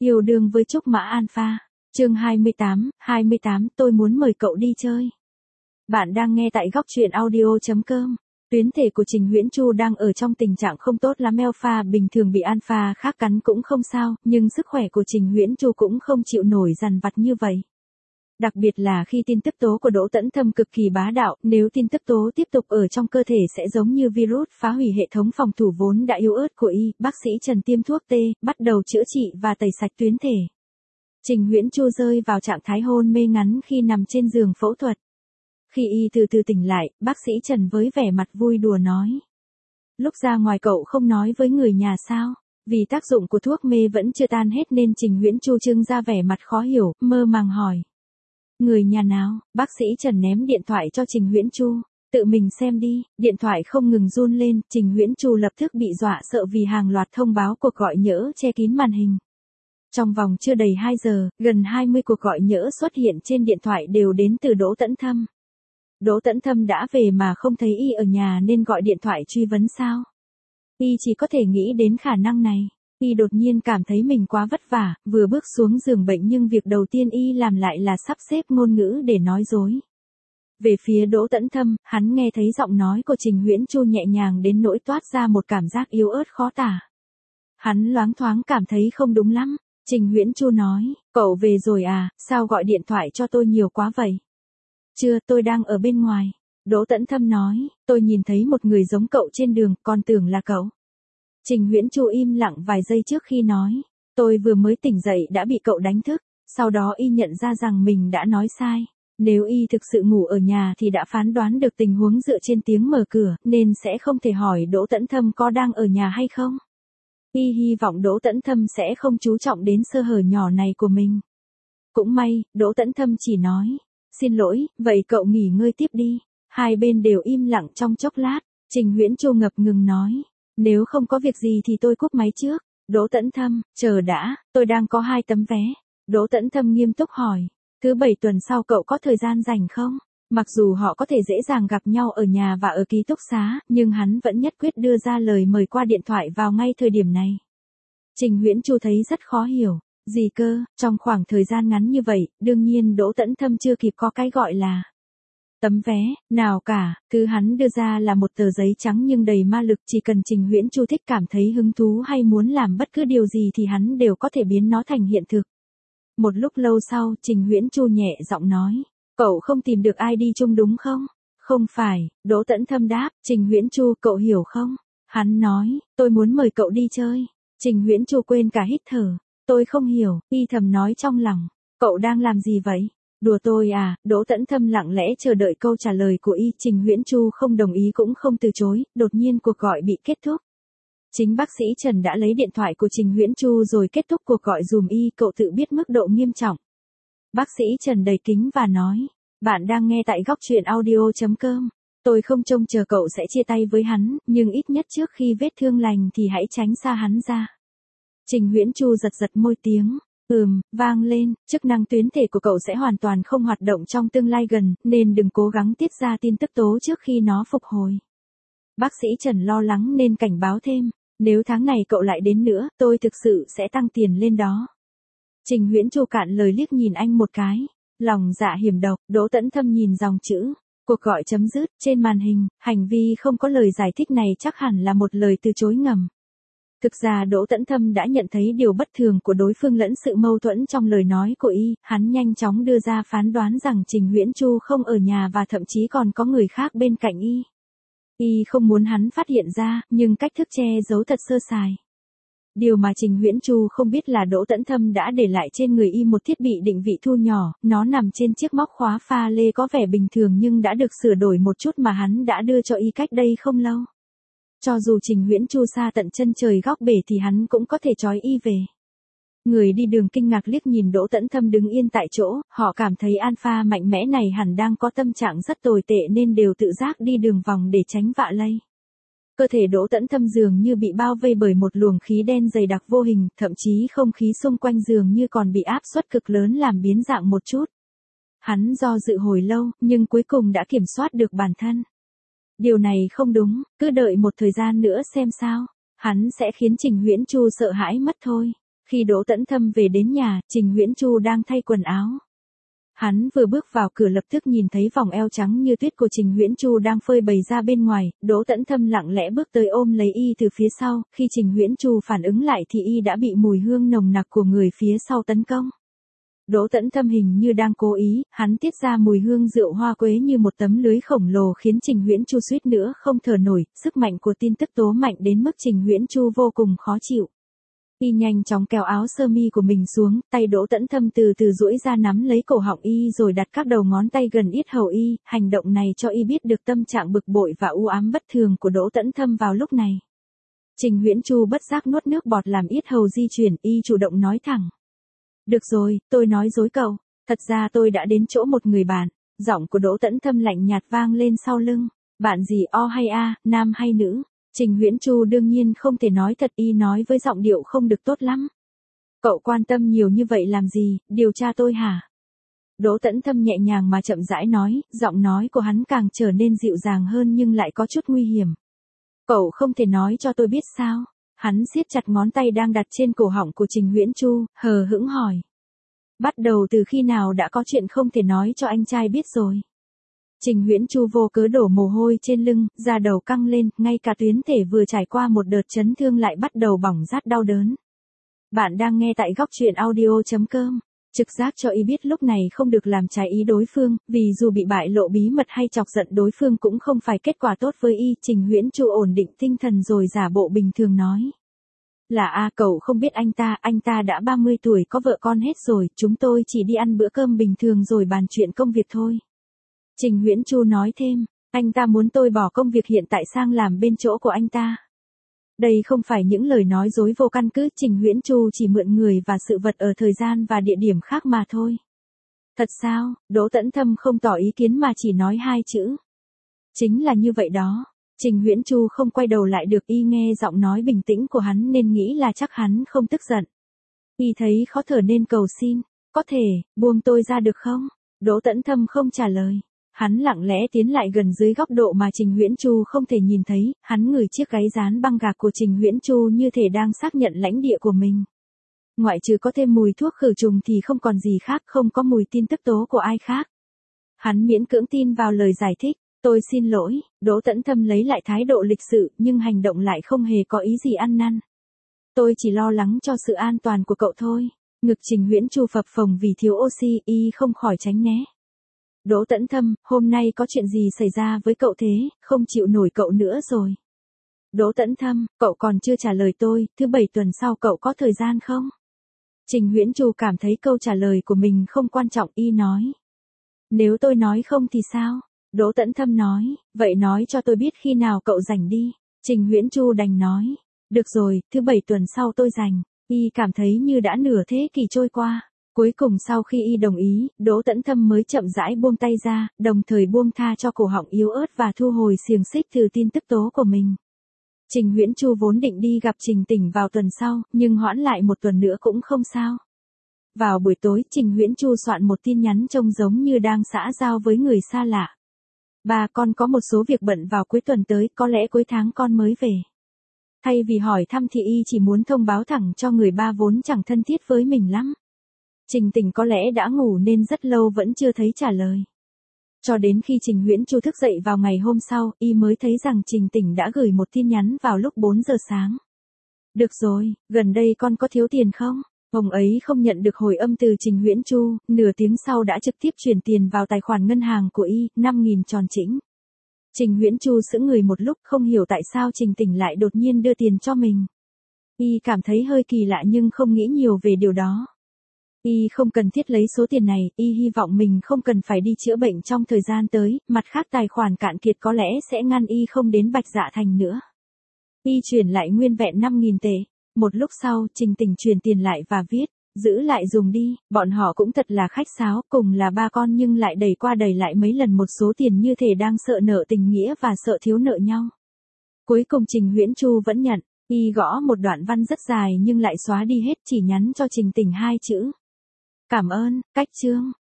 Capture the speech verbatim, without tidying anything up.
Yêu đương với Trúc Mã Alpha. Chương hai mươi tám, hai mươi tám, tôi muốn mời cậu đi chơi. Bạn đang nghe tại góc truyện audio chấm com. Tuyến thể của Trình Huyễn Chu đang ở trong tình trạng không tốt lắm, alpha bình thường bị alpha khác cắn cũng không sao, nhưng sức khỏe của Trình Huyễn Chu cũng không chịu nổi dằn vặt như vậy. Đặc biệt là khi tin tức tố của Đỗ Tấn Thâm cực kỳ bá đạo, nếu tin tức tố tiếp tục ở trong cơ thể sẽ giống như virus phá hủy hệ thống phòng thủ vốn đã yếu ớt của y. Bác sĩ Trần tiêm thuốc tê, bắt đầu chữa trị và tẩy sạch tuyến thể. Trình Huyễn Chu rơi vào trạng thái hôn mê ngắn khi nằm trên giường phẫu thuật. Khi y từ từ tỉnh lại, bác sĩ Trần với vẻ mặt vui đùa nói. Lúc ra ngoài cậu không nói với người nhà sao? Vì tác dụng của thuốc mê vẫn chưa tan hết nên Trình Huyễn Chu trưng ra vẻ mặt khó hiểu, mơ màng hỏi. Người nhà nào? Bác sĩ Trần ném điện thoại cho Trình Huyễn Chu. Tự mình xem đi. Điện thoại không ngừng run lên, Trình Huyễn Chu lập tức bị dọa sợ vì hàng loạt thông báo cuộc gọi nhỡ che kín màn hình. Trong vòng chưa đầy hai giờ, gần hai mươi cuộc gọi nhỡ xuất hiện trên điện thoại đều đến từ Đỗ Tấn Thâm. Đỗ Tấn Thâm đã về mà không thấy y ở nhà nên gọi điện thoại truy vấn sao? Y chỉ có thể nghĩ đến khả năng này. Y đột nhiên cảm thấy mình quá vất vả, vừa bước xuống giường bệnh nhưng việc đầu tiên y làm lại là sắp xếp ngôn ngữ để nói dối. Về phía Đỗ Tấn Thâm, hắn nghe thấy giọng nói của Trình Huyễn Chu nhẹ nhàng đến nỗi toát ra một cảm giác yếu ớt khó tả. Hắn loáng thoáng cảm thấy không đúng lắm. Trình Huyễn Chu nói, cậu về rồi à, sao gọi điện thoại cho tôi nhiều quá vậy? Chưa, tôi đang ở bên ngoài. Đỗ Tấn Thâm nói, tôi nhìn thấy một người giống cậu trên đường, còn tưởng là cậu. Trình Huyễn Chu im lặng vài giây trước khi nói, tôi vừa mới tỉnh dậy đã bị cậu đánh thức, sau đó y nhận ra rằng mình đã nói sai. Nếu y thực sự ngủ ở nhà thì đã phán đoán được tình huống dựa trên tiếng mở cửa, nên sẽ không thể hỏi Đỗ Tấn Thâm có đang ở nhà hay không. Y hy vọng Đỗ Tấn Thâm sẽ không chú trọng đến sơ hở nhỏ này của mình. Cũng may, Đỗ Tấn Thâm chỉ nói, xin lỗi, vậy cậu nghỉ ngơi tiếp đi. Hai bên đều im lặng trong chốc lát, Trình Huyễn Chu ngập ngừng nói, nếu không có việc gì thì tôi cúp máy trước. Đỗ Tấn Thâm, chờ đã, tôi đang có hai tấm vé. Đỗ Tấn Thâm nghiêm túc hỏi, thứ bảy tuần sau cậu có thời gian rảnh không? Mặc dù họ có thể dễ dàng gặp nhau ở nhà và ở ký túc xá, nhưng hắn vẫn nhất quyết đưa ra lời mời qua điện thoại vào ngay thời điểm này. Trình Huyễn Chu thấy rất khó hiểu, gì cơ, trong khoảng thời gian ngắn như vậy, đương nhiên Đỗ Tấn Thâm chưa kịp có cái gọi là tấm vé, nào cả, thứ hắn đưa ra là một tờ giấy trắng nhưng đầy ma lực, chỉ cần Trình Huyễn Chu thích cảm thấy hứng thú hay muốn làm bất cứ điều gì thì hắn đều có thể biến nó thành hiện thực. Một lúc lâu sau, Trình Huyễn Chu nhẹ giọng nói, cậu không tìm được ai đi chung đúng không? Không phải, Đỗ Tấn Thâm đáp, Trình Huyễn Chu, cậu hiểu không? Hắn nói, tôi muốn mời cậu đi chơi. Trình Huyễn Chu quên cả hít thở, tôi không hiểu, y thầm nói trong lòng, cậu đang làm gì vậy? Đùa tôi à? Đỗ Tấn Thâm lặng lẽ chờ đợi câu trả lời của y. Trình Huyễn Chu không đồng ý cũng không từ chối, đột nhiên cuộc gọi bị kết thúc. Chính bác sĩ Trần đã lấy điện thoại của Trình Huyễn Chu rồi kết thúc cuộc gọi dùm y, cậu tự biết mức độ nghiêm trọng. Bác sĩ Trần đầy kính và nói, bạn đang nghe tại góc truyện audio chấm com. Tôi không trông chờ cậu sẽ chia tay với hắn, nhưng ít nhất trước khi vết thương lành thì hãy tránh xa hắn ra. Trình Huyễn Chu giật giật môi, tiếng ừm vang lên, chức năng tuyến thể của cậu sẽ hoàn toàn không hoạt động trong tương lai gần, nên đừng cố gắng tiết ra tin tức tố trước khi nó phục hồi. Bác sĩ Trần lo lắng nên cảnh báo thêm, nếu tháng này cậu lại đến nữa, tôi thực sự sẽ tăng tiền lên đó. Trình Huyễn Chu cạn lời liếc nhìn anh một cái, lòng dạ hiểm độc. Đỗ Tấn Thâm nhìn dòng chữ, cuộc gọi chấm dứt, trên màn hình, hành vi không có lời giải thích này chắc hẳn là một lời từ chối ngầm. Thực ra Đỗ Tấn Thâm đã nhận thấy điều bất thường của đối phương lẫn sự mâu thuẫn trong lời nói của y, hắn nhanh chóng đưa ra phán đoán rằng Trình Huyễn Chu không ở nhà và thậm chí còn có người khác bên cạnh y. Y không muốn hắn phát hiện ra, nhưng cách thức che giấu thật sơ sài. Điều mà Trình Huyễn Chu không biết là Đỗ Tấn Thâm đã để lại trên người y một thiết bị định vị thu nhỏ, nó nằm trên chiếc móc khóa pha lê có vẻ bình thường nhưng đã được sửa đổi một chút mà hắn đã đưa cho y cách đây không lâu. Cho dù Trình Huyễn Chu xa tận chân trời góc bể thì hắn cũng có thể trói y về. Người đi đường kinh ngạc liếc nhìn Đỗ Tấn Thâm đứng yên tại chỗ, họ cảm thấy alpha mạnh mẽ này hẳn đang có tâm trạng rất tồi tệ nên đều tự giác đi đường vòng để tránh vạ lây. Cơ thể Đỗ Tấn Thâm dường như bị bao vây bởi một luồng khí đen dày đặc vô hình, thậm chí không khí xung quanh dường như còn bị áp suất cực lớn làm biến dạng một chút. Hắn do dự hồi lâu, nhưng cuối cùng đã kiểm soát được bản thân. Điều này không đúng, cứ đợi một thời gian nữa xem sao. Hắn sẽ khiến Trình Huyễn Chu sợ hãi mất thôi. Khi Đỗ Tấn Thâm về đến nhà, Trình Huyễn Chu đang thay quần áo. Hắn vừa bước vào cửa lập tức nhìn thấy vòng eo trắng như tuyết của Trình Huyễn Chu đang phơi bày ra bên ngoài, Đỗ Tấn Thâm lặng lẽ bước tới ôm lấy y từ phía sau, khi Trình Huyễn Chu phản ứng lại thì y đã bị mùi hương nồng nặc của người phía sau tấn công. Đỗ Tấn Thâm hình như đang cố ý, hắn tiết ra mùi hương rượu hoa quế như một tấm lưới khổng lồ khiến Trình Huyễn Chu suýt nữa không thở nổi, sức mạnh của tin tức tố mạnh đến mức Trình Huyễn Chu vô cùng khó chịu. Y nhanh chóng kéo áo sơ mi của mình xuống, tay Đỗ Tấn Thâm từ từ duỗi ra nắm lấy cổ họng y rồi đặt các đầu ngón tay gần yết hầu y, hành động này cho y biết được tâm trạng bực bội và u ám bất thường của Đỗ Tấn Thâm vào lúc này. Trình Huyễn Chu bất giác nuốt nước bọt làm yết hầu di chuyển, y chủ động nói thẳng. Được rồi, tôi nói dối cậu, thật ra tôi đã đến chỗ một người bạn, giọng của Đỗ Tấn Thâm lạnh nhạt vang lên sau lưng, bạn gì O hay A, nam hay nữ? Trình Huyễn Chu đương nhiên không thể nói thật, y nói với giọng điệu không được tốt lắm. Cậu quan tâm nhiều như vậy làm gì, điều tra tôi hả? Đỗ Tấn Thâm nhẹ nhàng mà chậm rãi nói, giọng nói của hắn càng trở nên dịu dàng hơn nhưng lại có chút nguy hiểm. Cậu không thể nói cho tôi biết sao? Hắn siết chặt ngón tay đang đặt trên cổ họng của Trình Huyễn Chu, hờ hững hỏi. Bắt đầu từ khi nào đã có chuyện không thể nói cho anh trai biết rồi? Trình Huyễn Chu vô cớ đổ mồ hôi trên lưng, da đầu căng lên, ngay cả tuyến thể vừa trải qua một đợt chấn thương lại bắt đầu bỏng rát đau đớn. Bạn đang nghe tại góc truyện audio chấm com. Trực giác cho y biết lúc này không được làm trái ý đối phương, vì dù bị bại lộ bí mật hay chọc giận đối phương cũng không phải kết quả tốt với y. Trình Huyễn Chu ổn định tinh thần rồi giả bộ bình thường nói. Là a, cậu không biết anh ta, anh ta đã ba mươi tuổi có vợ con hết rồi, chúng tôi chỉ đi ăn bữa cơm bình thường rồi bàn chuyện công việc thôi. Trình Huyễn Chu nói thêm, anh ta muốn tôi bỏ công việc hiện tại sang làm bên chỗ của anh ta. Đây không phải những lời nói dối vô căn cứ, Trình Huyễn Chu chỉ mượn người và sự vật ở thời gian và địa điểm khác mà thôi. Thật sao? Đỗ Tấn Thâm không tỏ ý kiến mà chỉ nói hai chữ. Chính là như vậy đó. Trình Huyễn Chu không quay đầu lại được, y nghe giọng nói bình tĩnh của hắn nên nghĩ là chắc hắn không tức giận. Y thấy khó thở nên cầu xin, có thể, buông tôi ra được không? Đỗ Tấn Thâm không trả lời. Hắn lặng lẽ tiến lại gần dưới góc độ mà Trình Huyễn Chu không thể nhìn thấy, hắn ngửi chiếc gáy dán băng gạc của Trình Huyễn Chu như thể đang xác nhận lãnh địa của mình. Ngoại trừ có thêm mùi thuốc khử trùng thì không còn gì khác, không có mùi tin tức tố của ai khác. Hắn miễn cưỡng tin vào lời giải thích, tôi xin lỗi, Đỗ Tấn Thâm lấy lại thái độ lịch sự nhưng hành động lại không hề có ý gì ăn năn. Tôi chỉ lo lắng cho sự an toàn của cậu thôi. Ngực Trình Huyễn Chu phập phồng vì thiếu oxy, y không khỏi tránh né. Đỗ Tấn Thâm, hôm nay có chuyện gì xảy ra với cậu thế, không chịu nổi cậu nữa rồi. Đỗ Tấn Thâm, cậu còn chưa trả lời tôi, thứ bảy tuần sau cậu có thời gian không? Trình Huyễn Chu cảm thấy câu trả lời của mình không quan trọng, y nói. Nếu tôi nói không thì sao? Đỗ Tấn Thâm nói, vậy nói cho tôi biết khi nào cậu rảnh đi. Trình Huyễn Chu đành nói, được rồi, thứ bảy tuần sau tôi rảnh. Y cảm thấy như đã nửa thế kỷ trôi qua. Cuối cùng sau khi y đồng ý, Đỗ Tấn Thâm mới chậm rãi buông tay ra, đồng thời buông tha cho cổ họng yếu ớt và thu hồi xiềng xích từ tin tức tố của mình. Trình Huyễn Chu vốn định đi gặp Trình Tỉnh vào tuần sau, nhưng hoãn lại một tuần nữa cũng không sao. Vào buổi tối, Trình Huyễn Chu soạn một tin nhắn trông giống như đang xã giao với người xa lạ. Ba, con có một số việc bận vào cuối tuần tới, có lẽ cuối tháng con mới về. Thay vì hỏi thăm thì y chỉ muốn thông báo thẳng cho người ba vốn chẳng thân thiết với mình lắm. Trình Tỉnh có lẽ đã ngủ nên rất lâu vẫn chưa thấy trả lời. Cho đến khi Trình Huyễn Chu thức dậy vào ngày hôm sau, y mới thấy rằng Trình Tỉnh đã gửi một tin nhắn vào lúc bốn giờ sáng. Được rồi, gần đây con có thiếu tiền không? Ông ấy không nhận được hồi âm từ Trình Huyễn Chu, nửa tiếng sau đã trực tiếp chuyển tiền vào tài khoản ngân hàng của y, năm nghìn tròn chỉnh. Trình Huyễn Chu sững người một lúc, không hiểu tại sao Trình Tỉnh lại đột nhiên đưa tiền cho mình. Y cảm thấy hơi kỳ lạ nhưng không nghĩ nhiều về điều đó. Y không cần thiết lấy số tiền này, y hy vọng mình không cần phải đi chữa bệnh trong thời gian tới, mặt khác tài khoản cạn kiệt có lẽ sẽ ngăn y không đến Bạch Dạ Thành nữa. Y chuyển lại nguyên vẹn năm nghìn tệ. Một lúc sau, Trình Tỉnh truyền tiền lại và viết, giữ lại dùng đi, bọn họ cũng thật là khách sáo, cùng là ba con nhưng lại đẩy qua đẩy lại mấy lần một số tiền như thể đang sợ nợ tình nghĩa và sợ thiếu nợ nhau. Cuối cùng Trình Huyễn Chu vẫn nhận, y gõ một đoạn văn rất dài nhưng lại xóa đi hết, chỉ nhắn cho Trình Tỉnh hai chữ. Cảm ơn, cách chương.